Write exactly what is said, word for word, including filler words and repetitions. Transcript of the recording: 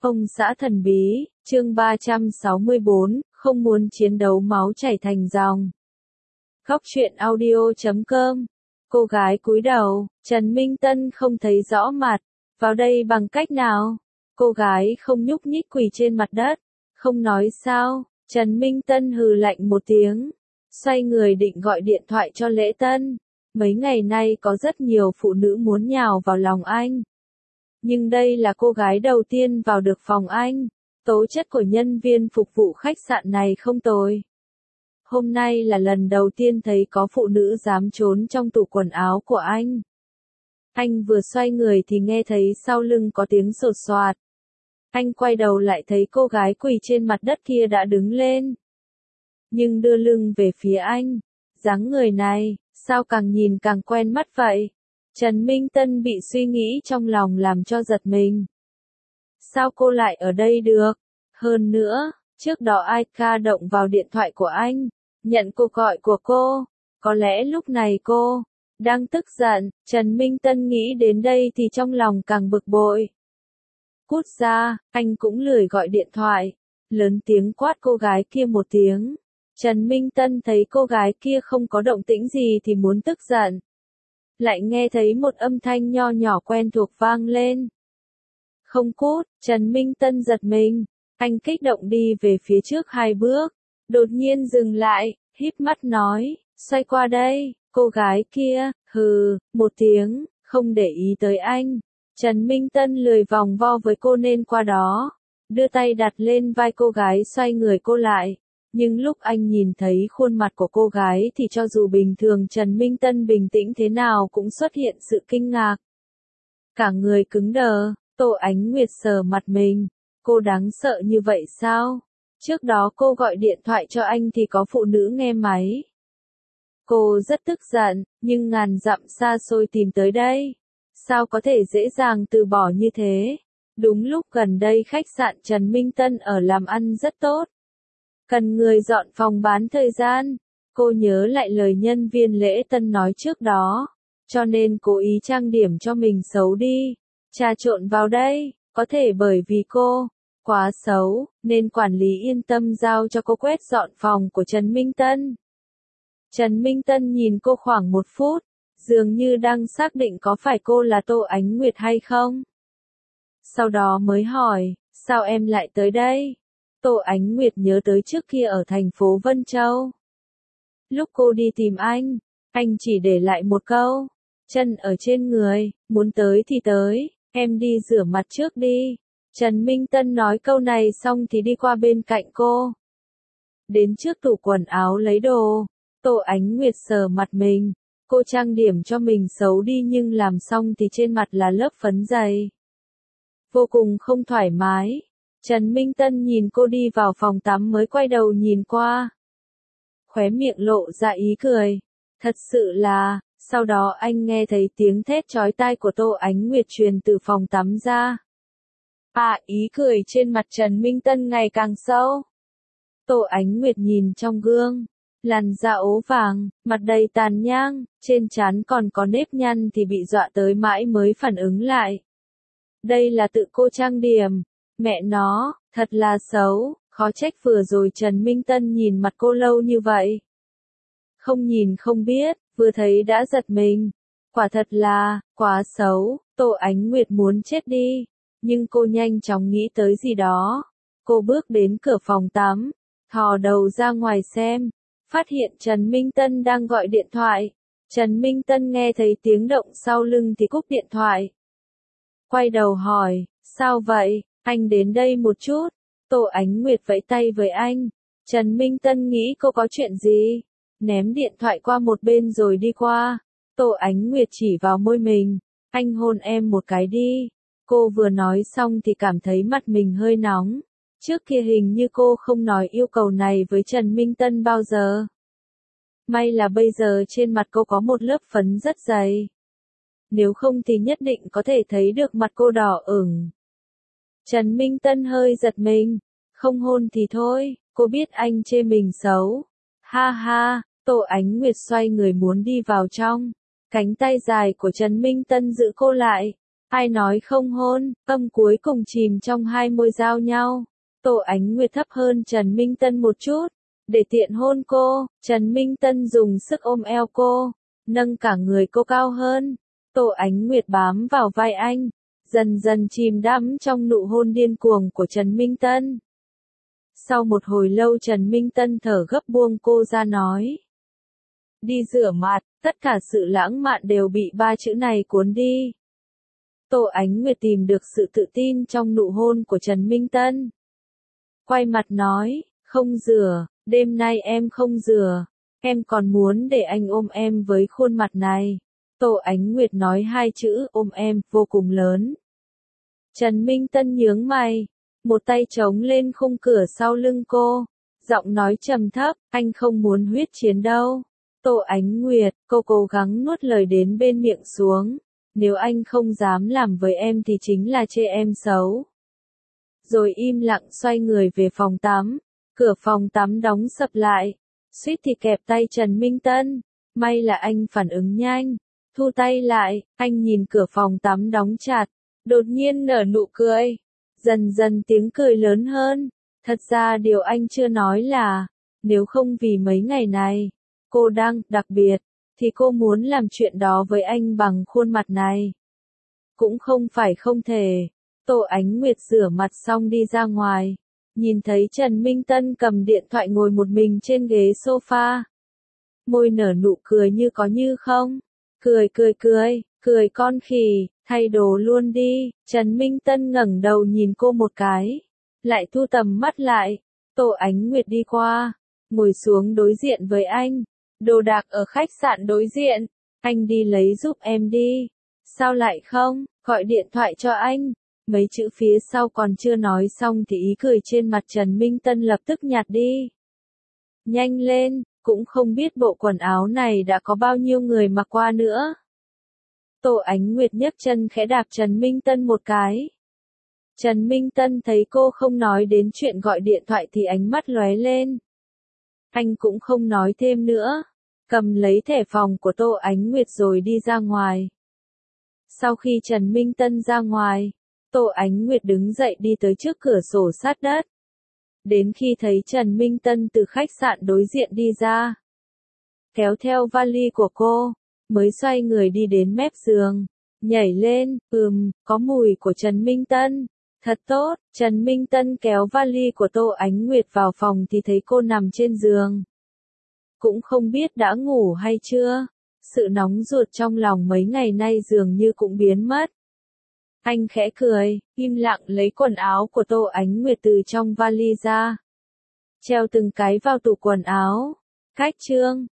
Ông xã thần bí, chương ba trăm sáu mươi bốn, không muốn chiến đấu máu chảy thành dòng. Góc truyện audio chấm com. Cô gái cúi đầu, Trần Minh Tân không thấy rõ mặt. Vào đây bằng cách nào? Cô gái không nhúc nhích quỳ trên mặt đất. Không nói sao, Trần Minh Tân hừ lạnh một tiếng. Xoay người định gọi điện thoại cho Lễ Tân. Mấy ngày nay có rất nhiều phụ nữ muốn nhào vào lòng anh. Nhưng đây là cô gái đầu tiên vào được phòng anh. Tố chất của nhân viên phục vụ khách sạn này không tồi. Hôm nay là lần đầu tiên thấy có phụ nữ dám trốn trong tủ quần áo của anh. Anh vừa xoay người thì nghe thấy sau lưng có tiếng sột soạt. Anh quay đầu lại thấy cô gái quỳ trên mặt đất kia đã đứng lên. Nhưng đưa lưng về phía anh. Dáng người này, sao càng nhìn càng quen mắt vậy? Trần Minh Tân bị suy nghĩ trong lòng làm cho giật mình. Sao cô lại ở đây được? Hơn nữa, trước đó ai ca động vào điện thoại của anh, nhận cuộc gọi của cô. Có lẽ lúc này cô đang tức giận. Trần Minh Tân nghĩ đến đây thì trong lòng càng bực bội. Cút ra, anh cũng lười gọi điện thoại. Lớn tiếng quát cô gái kia một tiếng. Trần Minh Tân thấy cô gái kia không có động tĩnh gì thì muốn tức giận. Lại nghe thấy một âm thanh nho nhỏ quen thuộc vang lên. Không cút, Trần Minh Tân giật mình. Anh kích động đi về phía trước hai bước. Đột nhiên dừng lại, híp mắt nói, xoay qua đây. Cô gái kia, hừ, một tiếng, không để ý tới anh. Trần Minh Tân lười vòng vo với cô nên qua đó. Đưa tay đặt lên vai cô gái xoay người cô lại. Nhưng lúc anh nhìn thấy khuôn mặt của cô gái thì cho dù bình thường Trần Minh Tân bình tĩnh thế nào cũng xuất hiện sự kinh ngạc. Cả người cứng đờ, Tô Ánh Nguyệt sờ mặt mình. Cô đáng sợ như vậy sao? Trước đó cô gọi điện thoại cho anh thì có phụ nữ nghe máy. Cô rất tức giận, nhưng ngàn dặm xa xôi tìm tới đây. Sao có thể dễ dàng từ bỏ như thế? Đúng lúc gần đây khách sạn Trần Minh Tân ở làm ăn rất tốt. Cần người dọn phòng bán thời gian. Cô nhớ lại lời nhân viên Lễ Tân nói trước đó. Cho nên cố ý trang điểm cho mình xấu đi. Trà trộn vào đây. Có thể bởi vì cô quá xấu, nên quản lý yên tâm giao cho cô quét dọn phòng của Trần Minh Tân. Trần Minh Tân nhìn cô khoảng một phút. Dường như đang xác định có phải cô là Tô Ánh Nguyệt hay không. Sau đó mới hỏi, sao em lại tới đây? Tô Ánh Nguyệt nhớ tới trước kia ở thành phố Vân Châu. Lúc cô đi tìm anh, anh chỉ để lại một câu, chân ở trên người, muốn tới thì tới, em đi rửa mặt trước đi. Trần Minh Tân nói câu này xong thì đi qua bên cạnh cô. Đến trước tủ quần áo lấy đồ, Tô Ánh Nguyệt sờ mặt mình, cô trang điểm cho mình xấu đi nhưng làm xong thì trên mặt là lớp phấn dày. Vô cùng không thoải mái. Trần Minh Tân nhìn cô đi vào phòng tắm mới quay đầu nhìn qua. Khóe miệng lộ ra ý cười. Thật sự là, sau đó anh nghe thấy tiếng thét chói tai của Tô Ánh Nguyệt truyền từ phòng tắm ra. À, ý cười trên mặt Trần Minh Tân ngày càng sâu. Tô Ánh Nguyệt nhìn trong gương. Làn da ố vàng, mặt đầy tàn nhang, trên trán còn có nếp nhăn thì bị dọa tới mãi mới phản ứng lại. Đây là tự cô trang điểm. Mẹ nó, thật là xấu, khó trách vừa rồi Trần Minh Tân nhìn mặt cô lâu như vậy. Không nhìn không biết, vừa thấy đã giật mình. Quả thật là, quá xấu, Tô Ánh Nguyệt muốn chết đi. Nhưng cô nhanh chóng nghĩ tới gì đó. Cô bước đến cửa phòng tắm, thò đầu ra ngoài xem, phát hiện Trần Minh Tân đang gọi điện thoại. Trần Minh Tân nghe thấy tiếng động sau lưng thì cúp điện thoại. Quay đầu hỏi, sao vậy? Anh đến đây một chút. Tô Ánh Nguyệt vẫy tay với anh. Trần Minh Tân nghĩ cô có chuyện gì? Ném điện thoại qua một bên rồi đi qua. Tô Ánh Nguyệt chỉ vào môi mình. Anh hôn em một cái đi. Cô vừa nói xong thì cảm thấy mặt mình hơi nóng. Trước kia hình như cô không nói yêu cầu này với Trần Minh Tân bao giờ. May là bây giờ trên mặt cô có một lớp phấn rất dày. Nếu không thì nhất định có thể thấy được mặt cô đỏ ửng. Trần Minh Tân hơi giật mình. Không hôn thì thôi, cô biết anh chê mình xấu. Ha ha, Tô Ánh Nguyệt xoay người muốn đi vào trong. Cánh tay dài của Trần Minh Tân giữ cô lại. Ai nói không hôn, tâm cuối cùng chìm trong hai môi giao nhau. Tô Ánh Nguyệt thấp hơn Trần Minh Tân một chút, để tiện hôn cô, Trần Minh Tân dùng sức ôm eo cô, nâng cả người cô cao hơn. Tô Ánh Nguyệt bám vào vai anh, dần dần chìm đắm trong nụ hôn điên cuồng của Trần Minh Tân. Sau một hồi lâu Trần Minh Tân thở gấp buông cô ra nói. Đi rửa mặt, tất cả sự lãng mạn đều bị ba chữ này cuốn đi. Tô Ánh Nguyệt tìm được sự tự tin trong nụ hôn của Trần Minh Tân. Quay mặt nói, không rửa, đêm nay em không rửa, em còn muốn để anh ôm em với khuôn mặt này. Tô Ánh Nguyệt nói hai chữ ôm em vô cùng lớn. Trần Minh Tân nhướng mày, một tay chống lên khung cửa sau lưng cô, giọng nói trầm thấp, anh không muốn huyết chiến đâu. Tô Ánh Nguyệt, cô cố gắng nuốt lời đến bên miệng xuống, nếu anh không dám làm với em thì chính là chê em xấu. Rồi im lặng xoay người về phòng tắm, cửa phòng tắm đóng sập lại, suýt thì kẹp tay Trần Minh Tân, may là anh phản ứng nhanh, thu tay lại, anh nhìn cửa phòng tắm đóng chặt, đột nhiên nở nụ cười, dần dần tiếng cười lớn hơn, thật ra điều anh chưa nói là, nếu không vì mấy ngày này, cô đang đặc biệt, thì cô muốn làm chuyện đó với anh bằng khuôn mặt này. Cũng không phải không thể. Tô Ánh Nguyệt rửa mặt xong đi ra ngoài, nhìn thấy Trần Minh Tân cầm điện thoại ngồi một mình trên ghế sofa. Môi nở nụ cười như có như không. Cười cười cười, cười con khỉ, thay đồ luôn đi. Trần Minh Tân ngẩng đầu nhìn cô một cái, lại thu tầm mắt lại. Tô Ánh Nguyệt đi qua, ngồi xuống đối diện với anh. Đồ đạc ở khách sạn đối diện, anh đi lấy giúp em đi. Sao lại không, gọi điện thoại cho anh. Mấy chữ phía sau còn chưa nói xong thì ý cười trên mặt Trần Minh Tân lập tức nhạt đi. Nhanh lên, cũng không biết bộ quần áo này đã có bao nhiêu người mặc qua nữa. Tô Ánh Nguyệt nhấc chân khẽ đạp Trần Minh Tân một cái. Trần Minh Tân thấy cô không nói đến chuyện gọi điện thoại thì ánh mắt lóe lên. Anh cũng không nói thêm nữa, cầm lấy thẻ phòng của Tô Ánh Nguyệt rồi đi ra ngoài. Sau khi Trần Minh Tân ra ngoài, Tô Ánh Nguyệt đứng dậy đi tới trước cửa sổ sát đất. Đến khi thấy Trần Minh Tân từ khách sạn đối diện đi ra, kéo theo vali của cô, mới xoay người đi đến mép giường, nhảy lên, ừm, có mùi của Trần Minh Tân. Thật tốt, Trần Minh Tân kéo vali của Tô Ánh Nguyệt vào phòng thì thấy cô nằm trên giường. Cũng không biết đã ngủ hay chưa, sự nóng ruột trong lòng mấy ngày nay dường như cũng biến mất. Anh khẽ cười, im lặng lấy quần áo của Tô Ánh Nguyệt từ trong vali ra. Treo từng cái vào tủ quần áo. Cách chương